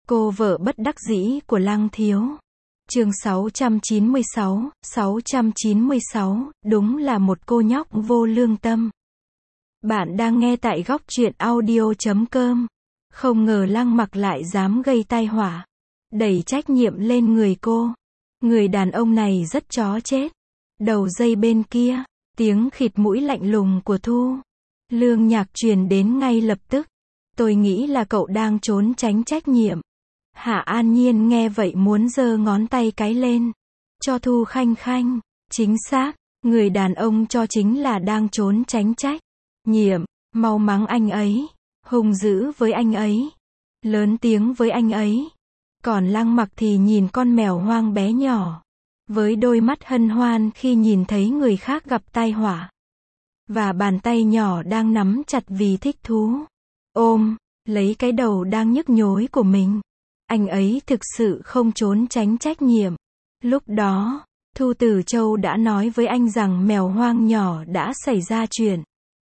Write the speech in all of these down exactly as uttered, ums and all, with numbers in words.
Cô vợ bất đắc dĩ của Lăng Thiếu. Chương sáu trăm chín mươi sáu, sáu trăm chín mươi sáu, đúng là một cô nhóc vô lương tâm. Bạn đang nghe tại góc truyện audio chấm com. Không ngờ Lăng Mặc lại dám gây tai họa, đẩy trách nhiệm lên người cô. Người đàn ông này rất chó chết. Đầu dây bên kia, tiếng khịt mũi lạnh lùng của Thu Lương Nhạc truyền đến ngay lập tức. Tôi nghĩ là cậu đang trốn tránh trách nhiệm. Hạ An Nhiên nghe vậy muốn giơ ngón tay cái lên cho Thu Khanh Khanh. Chính xác, người đàn ông cho chính là đang trốn tránh trách nhiệm. Mau mắng anh ấy, hung dữ với anh ấy, lớn tiếng với anh ấy. Còn Lăng Mặc thì nhìn con mèo hoang bé nhỏ, với đôi mắt hân hoan khi nhìn thấy người khác gặp tai họa, và bàn tay nhỏ đang nắm chặt vì thích thú ôm lấy cái đầu đang nhức nhối của mình. Anh ấy thực sự không trốn tránh trách nhiệm. Lúc đó, Thu Tử Châu đã nói với anh rằng mèo hoang nhỏ đã xảy ra chuyện,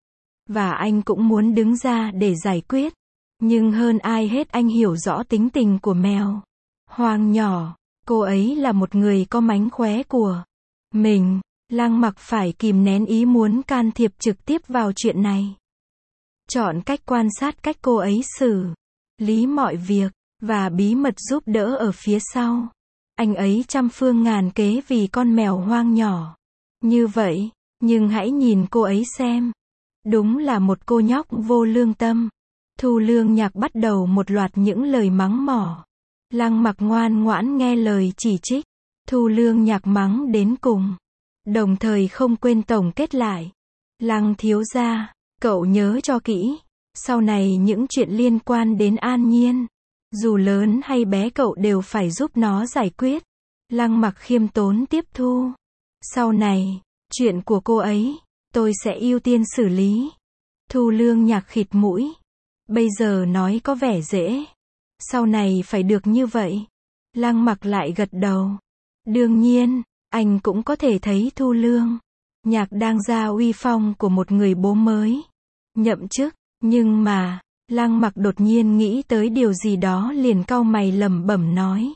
và anh cũng muốn đứng ra để giải quyết. Nhưng hơn ai hết anh hiểu rõ tính tình của mèo hoang nhỏ. Cô ấy là một người có mánh khóe của mình. Lăng Mặc phải kìm nén ý muốn can thiệp trực tiếp vào chuyện này. Chọn cách quan sát cách cô ấy xử lý mọi việc, và bí mật giúp đỡ ở phía sau. Anh ấy trăm phương ngàn kế vì con mèo hoang nhỏ. Như vậy, nhưng hãy nhìn cô ấy xem. Đúng là một cô nhóc vô lương tâm. Thu Lương Nhạc bắt đầu một loạt những lời mắng mỏ. Lăng Mặc ngoan ngoãn nghe lời chỉ trích. Thu Lương Nhạc mắng đến cùng, đồng thời không quên tổng kết lại. Lăng thiếu gia, cậu nhớ cho kỹ. Sau này những chuyện liên quan đến An Nhiên, dù lớn hay bé cậu đều phải giúp nó giải quyết. Lăng Mặc khiêm tốn tiếp thu. Sau này, chuyện của cô ấy, tôi sẽ ưu tiên xử lý. Thu Lương Nhạc khịt mũi. Bây giờ nói có vẻ dễ. Sau này phải được như vậy. Lăng Mặc lại gật đầu. Đương nhiên, anh cũng có thể thấy Thu Lương Nhạc đang ra uy phong của một người bố mới nhậm chức. Nhưng mà, Lăng Mặc đột nhiên nghĩ tới điều gì đó liền cau mày lẩm bẩm nói.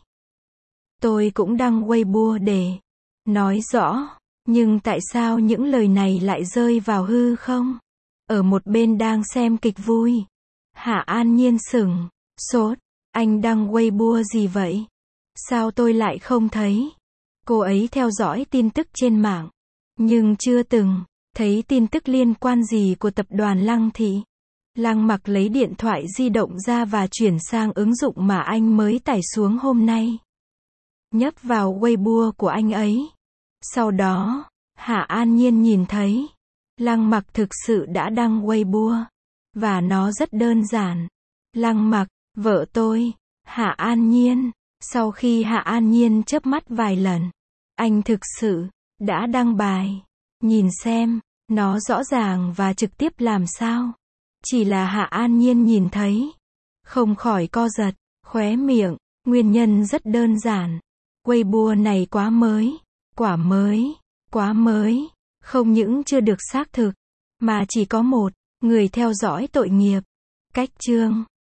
Tôi cũng đăng Weibo để nói rõ, nhưng tại sao những lời này lại rơi vào hư không? Ở một bên đang xem kịch vui, Hạ An Nhiên sửng sốt. Anh đăng Weibo gì vậy? Sao tôi lại không thấy? Cô ấy theo dõi tin tức trên mạng, nhưng chưa từng thấy tin tức liên quan gì của tập đoàn Lăng Thị. Lăng Mặc lấy điện thoại di động ra và chuyển sang ứng dụng mà anh mới tải xuống hôm nay. Nhấp vào Weibo của anh ấy. Sau đó, Hạ An Nhiên nhìn thấy Lăng Mặc thực sự đã đăng Weibo, và nó rất đơn giản. Lăng Mặc, vợ tôi, Hạ An Nhiên. Sau khi Hạ An Nhiên chớp mắt vài lần, anh thực sự đã đăng bài. Nhìn xem, nó rõ ràng và trực tiếp làm sao. Chỉ là Hạ An Nhiên nhìn thấy, không khỏi co giật khóe miệng. Nguyên nhân rất đơn giản. Weibo này quá mới, quả mới, quá mới. Không những chưa được xác thực, mà chỉ có một người theo dõi tội nghiệp. Cách chương